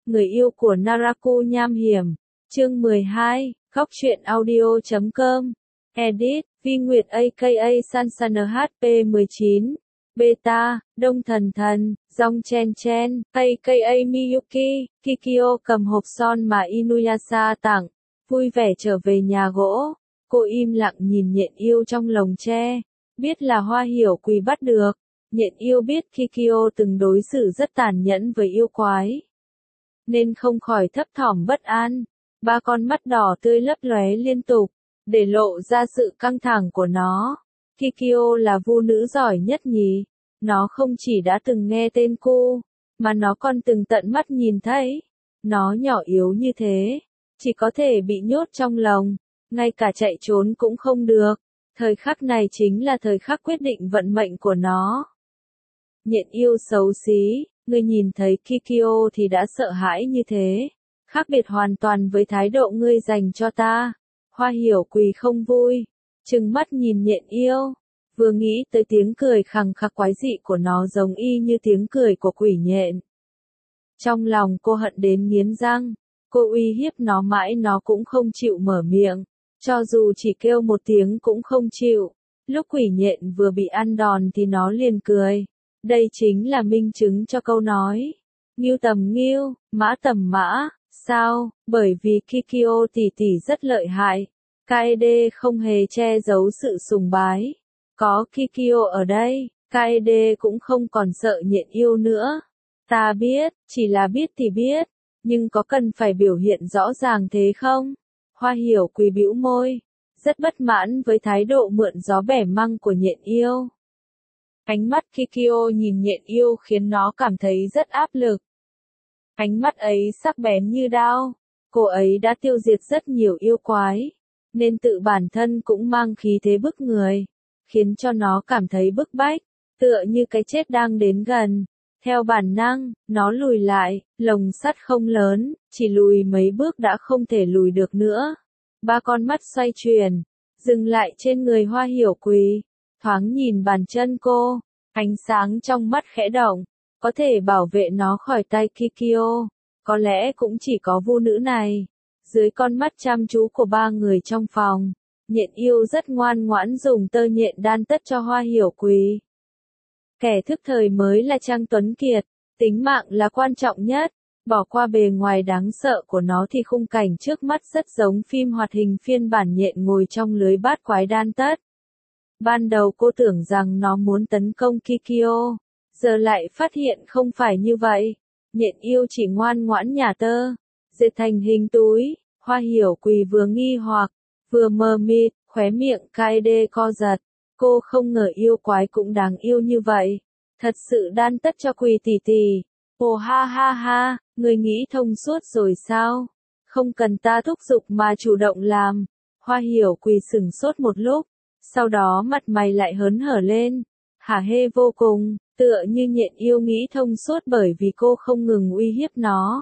người yêu của Naraku nham hiểm. Chương 12, Góc truyện audio.com. Edit, Vi Nguyệt aka Sansana HP 19. Beta, Đông Thần Thần, Dong Chen Chen, aka Miyuki, Kikyo cầm hộp son mà Inuyasha tặng, vui vẻ trở về nhà gỗ. Cô im lặng nhìn nhện yêu trong lồng tre, biết là Hoa Hiểu Quỳ bắt được. Nhện yêu biết Kikyo từng đối xử rất tàn nhẫn với yêu quái, nên không khỏi thấp thỏm bất an. Ba con mắt đỏ tươi lấp lóe liên tục, để lộ ra sự căng thẳng của nó. Kikyo là vu nữ giỏi nhất nhỉ? Nó không chỉ đã từng nghe tên cô, mà nó còn từng tận mắt nhìn thấy. Nó nhỏ yếu như thế, chỉ có thể bị nhốt trong lồng, ngay cả chạy trốn cũng không được. Thời khắc này chính là thời khắc quyết định vận mệnh của nó. Nhện yêu xấu xí, ngươi nhìn thấy Kikyo thì đã sợ hãi như thế, khác biệt hoàn toàn với thái độ ngươi dành cho ta. Hoa Hiểu Quỳ không vui, trừng mắt nhìn nhện yêu, vừa nghĩ tới tiếng cười khằng khặc quái dị của nó giống y như tiếng cười của quỷ nhện. Trong lòng cô hận đến nghiến răng, cô uy hiếp nó mãi nó cũng không chịu mở miệng, cho dù chỉ kêu một tiếng cũng không chịu. Lúc quỷ nhện vừa bị ăn đòn thì nó liền cười. Đây chính là minh chứng cho câu nói ngưu tầm ngưu, mã tầm mã. Sao? Bởi vì Kikyo tỷ tỷ rất lợi hại. Kaede không hề che giấu sự sùng bái. Có Kikyo ở đây, Kaede cũng không còn sợ nhện yêu nữa. Ta biết, chỉ là biết thì biết, nhưng có cần phải biểu hiện rõ ràng thế không? Hoa Hiểu Quỳ bĩu môi, rất bất mãn với thái độ mượn gió bẻ măng của nhện yêu. Ánh mắt Kikyo nhìn nhện yêu khiến nó cảm thấy rất áp lực. Ánh mắt ấy sắc bén như đao, cô ấy đã tiêu diệt rất nhiều yêu quái, nên tự bản thân cũng mang khí thế bức người, khiến cho nó cảm thấy bức bách, tựa như cái chết đang đến gần. Theo bản năng, nó lùi lại, lồng sắt không lớn, chỉ lùi mấy bước đã không thể lùi được nữa. Ba con mắt xoay chuyển, dừng lại trên người Hoa Hiểu Quỳ, thoáng nhìn bàn chân cô, ánh sáng trong mắt khẽ động. Có thể bảo vệ nó khỏi tay Kikyo, có lẽ cũng chỉ có vu nữ này. Dưới con mắt chăm chú của ba người trong phòng, nhện yêu rất ngoan ngoãn dùng tơ nhện đan tất cho Hoa Hiểu Quỳ. Kẻ thức thời mới là Trang Tuấn Kiệt, tính mạng là quan trọng nhất. Bỏ qua bề ngoài đáng sợ của nó thì khung cảnh trước mắt rất giống phim hoạt hình phiên bản nhện ngồi trong lưới bát quái đan tất. Ban đầu cô tưởng rằng nó muốn tấn công Kikyo, giờ lại phát hiện không phải như vậy. Nhện yêu chỉ ngoan ngoãn nhả tơ, dệt thành hình túi. Hoa Hiểu Quỳ vừa nghi hoặc, vừa mờ mịt, khóe miệng Kaede co giật. Cô không ngờ yêu quái cũng đáng yêu như vậy. Thật sự đan tất cho Quỳ tỷ tỷ. Ồ ha ha ha, người nghĩ thông suốt rồi sao? Không cần ta thúc giục mà chủ động làm. Hoa Hiểu Quỳ sửng sốt một lúc, sau đó mặt mày lại hớn hở lên, hả hê vô cùng, tựa như nhện yêu nghĩ thông suốt bởi vì cô không ngừng uy hiếp nó.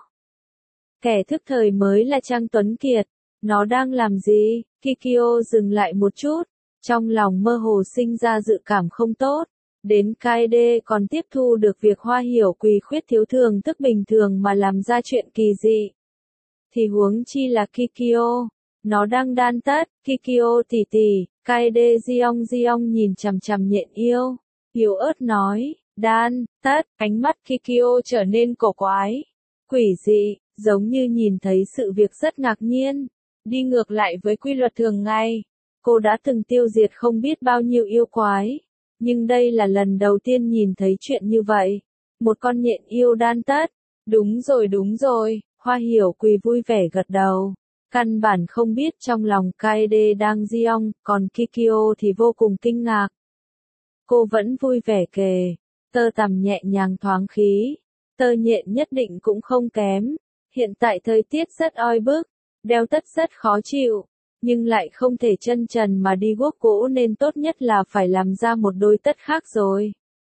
Kẻ thức thời mới là Trang Tuấn Kiệt, nó đang làm gì? Kikyo dừng lại một chút, trong lòng mơ hồ sinh ra dự cảm không tốt. Đến Kaede còn tiếp thu được việc Hoa Hiểu Quỳ khuyết thiếu thường thức bình thường mà làm ra chuyện kỳ dị, thì huống chi là Kikyo. Nó đang đan tất, Kikyo tỷ tỷ. Kaede Jeong nhìn chằm chằm nhện yêu, yếu ớt nói, đan tất. Ánh mắt Kikyo trở nên cổ quái, quỷ dị, giống như nhìn thấy sự việc rất ngạc nhiên, đi ngược lại với quy luật thường ngày. Cô đã từng tiêu diệt không biết bao nhiêu yêu quái, nhưng đây là lần đầu tiên nhìn thấy chuyện như vậy. Một con nhện yêu đan tất. Đúng rồi, Hoa Hiểu Quỳ vui vẻ gật đầu. Căn bản không biết trong lòng Kaede đang Jeong, còn Kikyo thì vô cùng kinh ngạc. Cô vẫn vui vẻ kề, tơ tằm nhẹ nhàng thoáng khí, tơ nhện nhất định cũng không kém. Hiện tại thời tiết rất oi bức, đeo tất rất khó chịu, nhưng lại không thể chân trần mà đi guốc gỗ nên tốt nhất là phải làm ra một đôi tất khác rồi.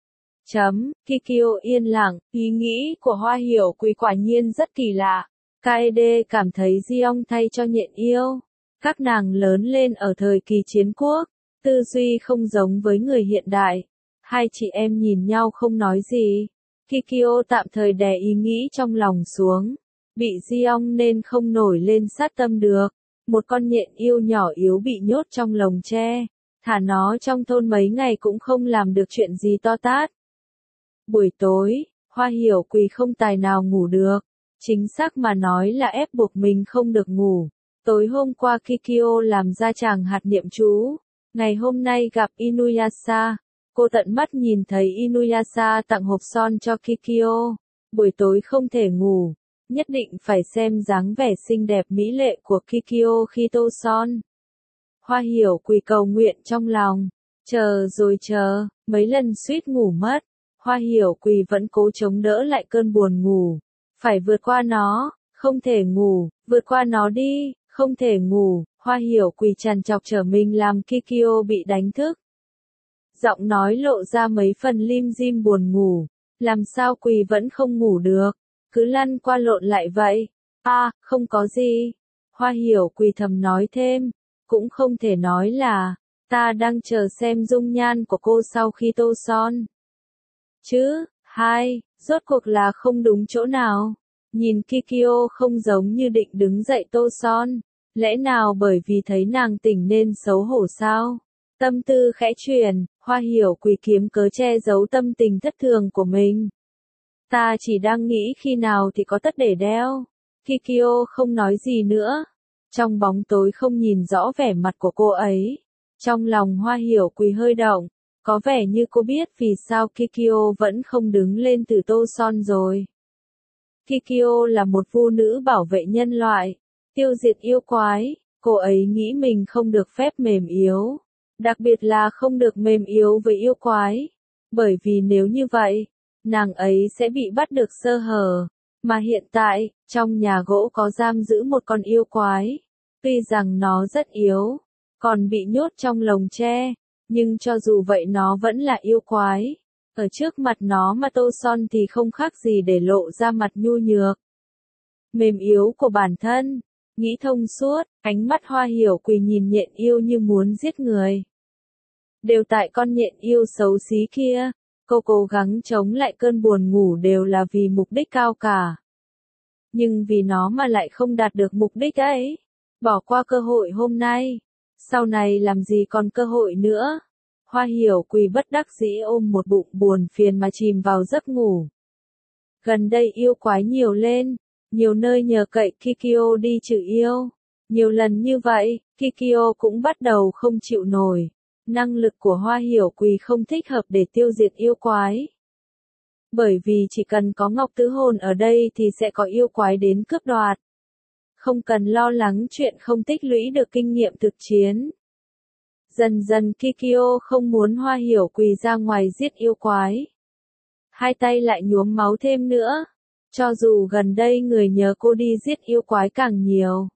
Kikyo yên lặng, ý nghĩ của Hoa Hiểu Quỳ quả nhiên rất kỳ lạ. Kaede cảm thấy Jeong thay cho nhện yêu. Các nàng lớn lên ở thời kỳ chiến quốc, tư duy không giống với người hiện đại. Hai chị em nhìn nhau không nói gì. Kikyo tạm thời đè ý nghĩ trong lòng xuống, bị Giong nên không nổi lên sát tâm được. Một con nhện yêu nhỏ yếu bị nhốt trong lồng tre, thả nó trong thôn mấy ngày cũng không làm được chuyện gì to tát. Buổi tối, Hoa Hiểu Quỳ không tài nào ngủ được, chính xác mà nói là ép buộc mình không được ngủ. Tối hôm qua Kikyo làm ra tràng hạt niệm chú, ngày hôm nay gặp Inuyasha, cô tận mắt nhìn thấy Inuyasha tặng hộp son cho Kikyo, buổi tối không thể ngủ, nhất định phải xem dáng vẻ xinh đẹp mỹ lệ của Kikyo khi tô son. Hoa Hiểu Quỳ cầu nguyện trong lòng, chờ rồi chờ, mấy lần suýt ngủ mất, Hoa Hiểu Quỳ vẫn cố chống đỡ lại cơn buồn ngủ, phải vượt qua nó, không thể ngủ, vượt qua nó đi, không thể ngủ, Hoa Hiểu Quỳ trằn trọc trở mình làm Kikyo bị đánh thức. Giọng nói lộ ra mấy phần lim dim buồn ngủ, làm sao Quỳ vẫn không ngủ được, cứ lăn qua lộn lại vậy. Không có gì. Hoa Hiểu Quỳ thầm nói thêm, cũng không thể nói là, ta đang chờ xem dung nhan của cô sau khi tô son. Chứ, rốt cuộc là không đúng chỗ nào. Nhìn Kikyo không giống như định đứng dậy tô son, lẽ nào bởi vì thấy nàng tỉnh nên xấu hổ sao? Tâm tư khẽ chuyển, Hoa Hiểu Quỳ kiếm cớ che giấu tâm tình thất thường của mình. Ta chỉ đang nghĩ khi nào thì có tất để đeo. Kikyo không nói gì nữa. Trong bóng tối không nhìn rõ vẻ mặt của cô ấy. Trong lòng Hoa Hiểu Quỳ hơi động, có vẻ như cô biết vì sao Kikyo vẫn không đứng lên từ tô son rồi. Kikyo là một vu nữ bảo vệ nhân loại, tiêu diệt yêu quái, cô ấy nghĩ mình không được phép mềm yếu, đặc biệt là không được mềm yếu với yêu quái, bởi vì nếu như vậy, nàng ấy sẽ bị bắt được sơ hở, mà hiện tại, trong nhà gỗ có giam giữ một con yêu quái, tuy rằng nó rất yếu, còn bị nhốt trong lồng tre, nhưng cho dù vậy nó vẫn là yêu quái. Ở trước mặt nó mà tô son thì không khác gì để lộ ra mặt nhu nhược. Mềm yếu của bản thân, nghĩ thông suốt, ánh mắt Hoa Hiểu Quỳ nhìn nhện yêu như muốn giết người. Đều tại con nhện yêu xấu xí kia, cô cố gắng chống lại cơn buồn ngủ đều là vì mục đích cao cả. Nhưng vì nó mà lại không đạt được mục đích ấy, bỏ qua cơ hội hôm nay, sau này làm gì còn cơ hội nữa. Hoa Hiểu Quỳ bất đắc dĩ ôm một bụng buồn phiền mà chìm vào giấc ngủ. Gần đây yêu quái nhiều lên, nhiều nơi nhờ cậy Kikyo đi trừ yêu. Nhiều lần như vậy, Kikyo cũng bắt đầu không chịu nổi. Năng lực của Hoa Hiểu Quỳ không thích hợp để tiêu diệt yêu quái. Bởi vì chỉ cần có Ngọc Tứ Hồn ở đây thì sẽ có yêu quái đến cướp đoạt. Không cần lo lắng chuyện không tích lũy được kinh nghiệm thực chiến. Dần dần Kikyo không muốn Hoa Hiểu Quỳ ra ngoài giết yêu quái. Hai tay lại nhuốm máu thêm nữa. Cho dù gần đây người nhờ cô đi giết yêu quái càng nhiều.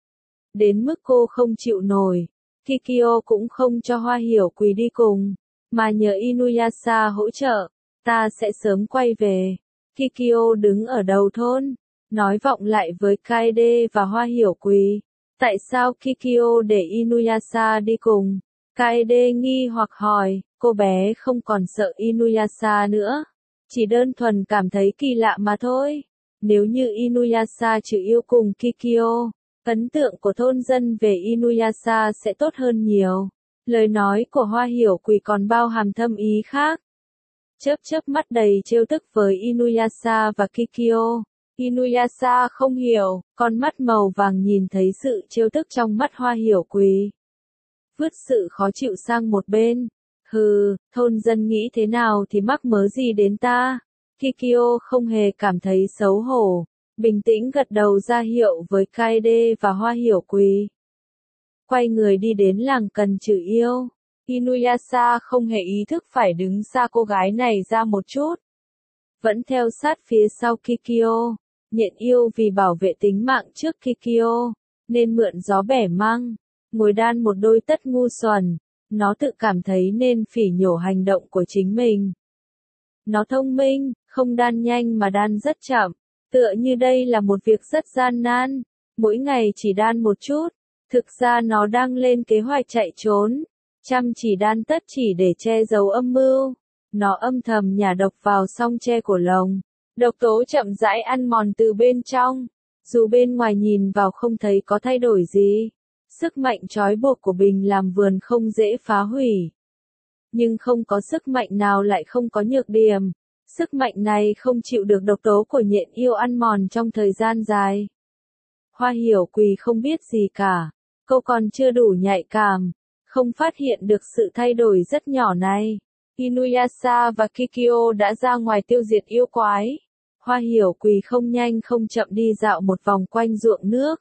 Đến mức cô không chịu nổi, Kikyo cũng không cho Hoa Hiểu Quỳ đi cùng, mà nhờ Inuyasha hỗ trợ. Ta sẽ sớm quay về. Kikyo đứng ở đầu thôn, nói vọng lại với Kaede và Hoa Hiểu Quỳ. Tại sao Kikyo để Inuyasha đi cùng? Kaede nghi hoặc hỏi, cô bé không còn sợ Inuyasha nữa. Chỉ đơn thuần cảm thấy kỳ lạ mà thôi. Nếu như Inuyasha trừ yêu cùng Kikyo, ấn tượng của thôn dân về Inuyasha sẽ tốt hơn nhiều. Lời nói của Hoa Hiểu Quỳ còn bao hàm thâm ý khác. Chớp mắt đầy trêu tức với Inuyasha và Kikyo. Inuyasha không hiểu, con mắt màu vàng nhìn thấy sự trêu tức trong mắt Hoa Hiểu Quỳ. Vứt sự khó chịu sang một bên. Thôn dân nghĩ thế nào thì mắc mớ gì đến ta. Kikyo không hề cảm thấy xấu hổ, bình tĩnh gật đầu ra hiệu với Kaede và Hoa Hiểu Quỳ. Quay người đi đến làng cần trừ yêu. Inuyasha không hề ý thức phải đứng xa cô gái này ra một chút. Vẫn theo sát phía sau Kikyo. Nhện yêu vì bảo vệ tính mạng trước Kikyo, nên mượn gió bẻ măng, ngồi đan một đôi tất ngu xuẩn. Nó tự cảm thấy nên phỉ nhổ hành động của chính mình. Nó thông minh, không đan nhanh mà đan rất chậm, tựa như đây là một việc rất gian nan, mỗi ngày chỉ đan một chút. Thực ra nó đang lên kế hoạch chạy trốn, chăm chỉ đan tất chỉ để che giấu âm mưu. Nó âm thầm nhả độc vào song tre của lồng, độc tố chậm rãi ăn mòn từ bên trong. Dù bên ngoài nhìn vào không thấy có thay đổi gì, sức mạnh trói buộc của Bình làm vườn không dễ phá hủy. Nhưng không có sức mạnh nào lại không có nhược điểm. Sức mạnh này không chịu được độc tố của nhện yêu ăn mòn trong thời gian dài. Hoa Hiểu Quỳ không biết gì cả. Cô còn chưa đủ nhạy cảm, không phát hiện được sự thay đổi rất nhỏ này. Inuyasha và Kikyo đã ra ngoài tiêu diệt yêu quái. Hoa Hiểu Quỳ không nhanh không chậm đi dạo một vòng quanh ruộng nước.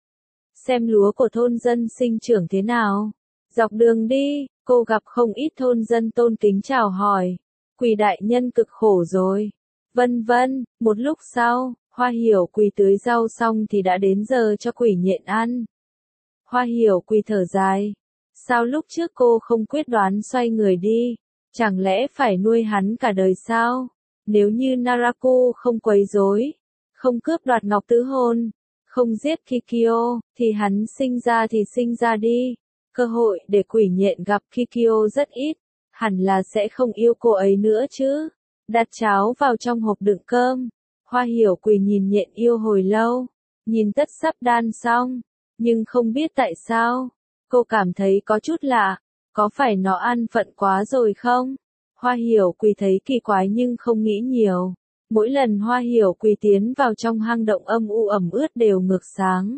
Xem lúa của thôn dân sinh trưởng thế nào. Dọc đường đi, cô gặp không ít thôn dân tôn kính chào hỏi. Quỳ đại nhân cực khổ rồi. Vân vân, một lúc sau, Hoa Hiểu Quỳ tưới rau xong thì đã đến giờ cho quỷ nhện ăn. Hoa Hiểu Quỳ thở dài. Sao lúc trước cô không quyết đoán xoay người đi? Chẳng lẽ phải nuôi hắn cả đời sao? Nếu như Naraku không quấy rối, không cướp đoạt ngọc tứ hôn, không giết Kikyo, thì hắn sinh ra đi. Cơ hội để quỷ nhện gặp Kikyo rất ít, hẳn là sẽ không yêu cô ấy nữa chứ. Đặt cháo vào trong hộp đựng cơm. Hoa Hiểu Quỳ nhìn nhện yêu hồi lâu, nhìn tất sắp đan xong, nhưng không biết tại sao, cô cảm thấy có chút lạ, có phải nó ăn phận quá rồi không? Hoa Hiểu Quỳ thấy kỳ quái nhưng không nghĩ nhiều. Mỗi lần Hoa Hiểu Quỳ tiến vào trong hang động âm u ẩm ướt đều ngược sáng.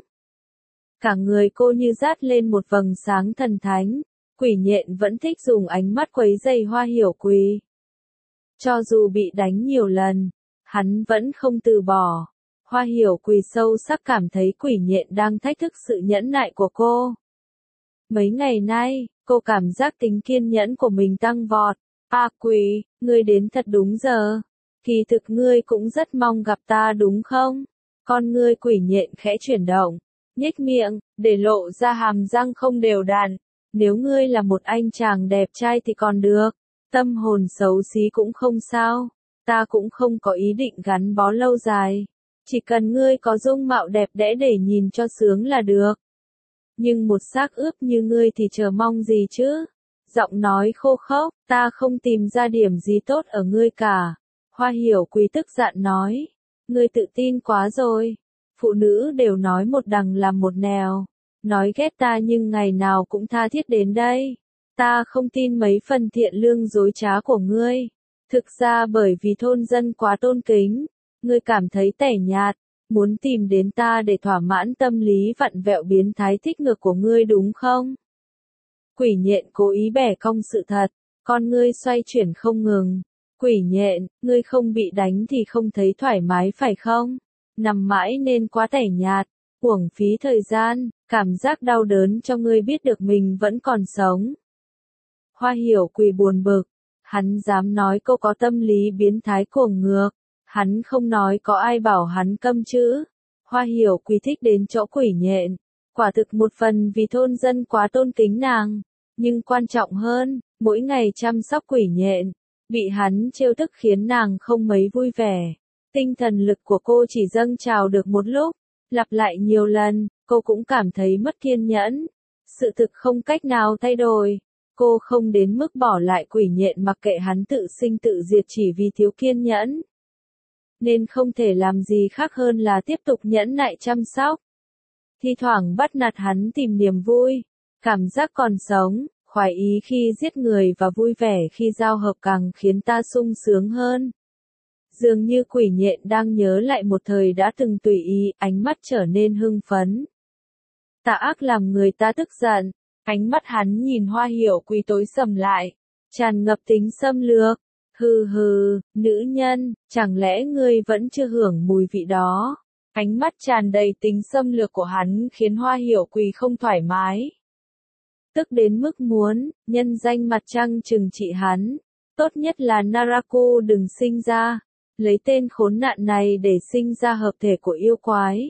Cả người cô như dát lên một vầng sáng thần thánh, quỷ nhện vẫn thích dùng ánh mắt quấy rầy Hoa Hiểu Quỳ. Cho dù bị đánh nhiều lần, hắn vẫn không từ bỏ. Hoa Hiểu Quỳ sâu sắc cảm thấy quỷ nhện đang thách thức sự nhẫn nại của cô. Mấy ngày nay, cô cảm giác tính kiên nhẫn của mình tăng vọt. Quỳ, ngươi đến thật đúng giờ. Kỳ thực ngươi cũng rất mong gặp ta đúng không? Con ngươi quỷ nhện khẽ chuyển động, nhếch miệng, để lộ ra hàm răng không đều đặn. Nếu ngươi là một anh chàng đẹp trai thì còn được, tâm hồn xấu xí cũng không sao. Ta cũng không có ý định gắn bó lâu dài. Chỉ cần ngươi có dung mạo đẹp đẽ để nhìn cho sướng là được. Nhưng một xác ướp như ngươi thì chờ mong gì chứ? Giọng nói khô khốc, ta không tìm ra điểm gì tốt ở ngươi cả. Hoa Hiểu Quỳ tức giận nói. Ngươi tự tin quá rồi. Phụ nữ đều nói một đằng làm một nẻo. Nói ghét ta nhưng ngày nào cũng tha thiết đến đây. Ta không tin mấy phần thiện lương dối trá của ngươi. Thực ra bởi vì thôn dân quá tôn kính, ngươi cảm thấy tẻ nhạt, muốn tìm đến ta để thỏa mãn tâm lý vặn vẹo biến thái thích ngược của ngươi đúng không? Quỷ nhện cố ý bẻ cong sự thật, con ngươi xoay chuyển không ngừng. Quỷ nhện, ngươi không bị đánh thì không thấy thoải mái phải không? Nằm mãi nên quá tẻ nhạt, uổng phí thời gian, cảm giác đau đớn cho ngươi biết được mình vẫn còn sống. Hoa Hiểu Quỳ buồn bực, hắn dám nói cô có tâm lý biến thái cuồng ngược, hắn không nói có ai bảo hắn câm chứ. Hoa Hiểu Quỳ thích đến chỗ quỷ nhện, quả thực một phần vì thôn dân quá tôn kính nàng, nhưng quan trọng hơn, mỗi ngày chăm sóc quỷ nhện, bị hắn trêu tức khiến nàng không mấy vui vẻ. Tinh thần lực của cô chỉ dâng trào được một lúc, lặp lại nhiều lần, cô cũng cảm thấy mất kiên nhẫn. Sự thực không cách nào thay đổi. Cô không đến mức bỏ lại quỷ nhện mặc kệ hắn tự sinh tự diệt chỉ vì thiếu kiên nhẫn. Nên không thể làm gì khác hơn là tiếp tục nhẫn nại chăm sóc. Thi thoảng bắt nạt hắn tìm niềm vui, cảm giác còn sống, khoái ý khi giết người và vui vẻ khi giao hợp càng khiến ta sung sướng hơn. Dường như quỷ nhện đang nhớ lại một thời đã từng tùy ý, ánh mắt trở nên hưng phấn. Tà ác làm người ta tức giận, ánh mắt hắn nhìn Hoa Hiểu Quỳ tối sầm lại, tràn ngập tính xâm lược. Hừ hừ, nữ nhân, chẳng lẽ ngươi vẫn chưa hưởng mùi vị đó? Ánh mắt tràn đầy tính xâm lược của hắn khiến Hoa Hiểu Quỳ không thoải mái. Tức đến mức muốn, nhân danh mặt trăng trừng trị hắn. Tốt nhất là Naraku đừng sinh ra. Lấy tên khốn nạn này để sinh ra hợp thể của yêu quái.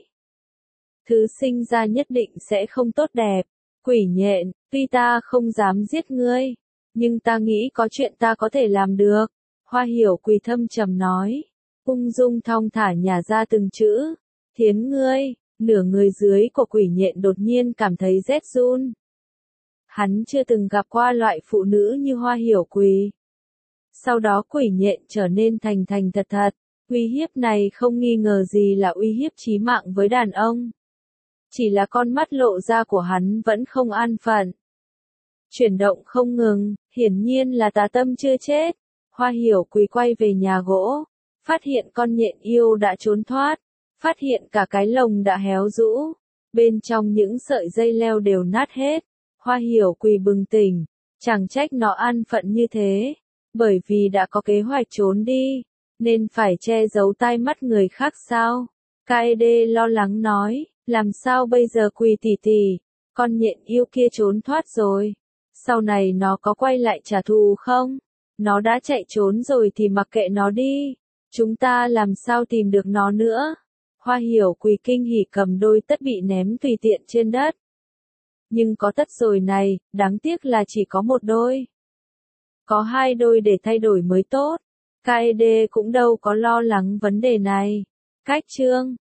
Thứ sinh ra nhất định sẽ không tốt đẹp. Quỷ nhện, tuy ta không dám giết ngươi, nhưng ta nghĩ có chuyện ta có thể làm được. Hoa Hiểu Quỳ thâm trầm nói. Ung dung thong thả nhả ra từng chữ. Thiến ngươi, nửa người dưới của quỷ nhện đột nhiên cảm thấy rét run. Hắn chưa từng gặp qua loại phụ nữ như Hoa Hiểu Quỳ. Sau đó quỷ nhện trở nên thành thật thật. Uy hiếp này không nghi ngờ gì là uy hiếp chí mạng với đàn ông. Chỉ là con mắt lộ ra của hắn vẫn không an phận. Chuyển động không ngừng, hiển nhiên là tà tâm chưa chết. Hoa Hiểu Quỳ quay về nhà gỗ, phát hiện con nhện yêu đã trốn thoát, phát hiện cả cái lồng đã héo rũ, bên trong những sợi dây leo đều nát hết. Hoa Hiểu Quỳ bừng tỉnh, chẳng trách nó an phận như thế, bởi vì đã có kế hoạch trốn đi, nên phải che giấu tai mắt người khác sao? Kaede lo lắng nói, làm sao bây giờ Quỳ tỷ tỷ, con nhện yêu kia trốn thoát rồi, sau này nó có quay lại trả thù không? Nó đã chạy trốn rồi thì mặc kệ nó đi, chúng ta làm sao tìm được nó nữa? Hoa Hiểu Quỳ kinh hỉ cầm đôi tất bị ném tùy tiện trên đất. Nhưng có tất rồi này, đáng tiếc là chỉ có một đôi. Có hai đôi để thay đổi mới tốt. Kaede cũng đâu có lo lắng vấn đề này. Cách chương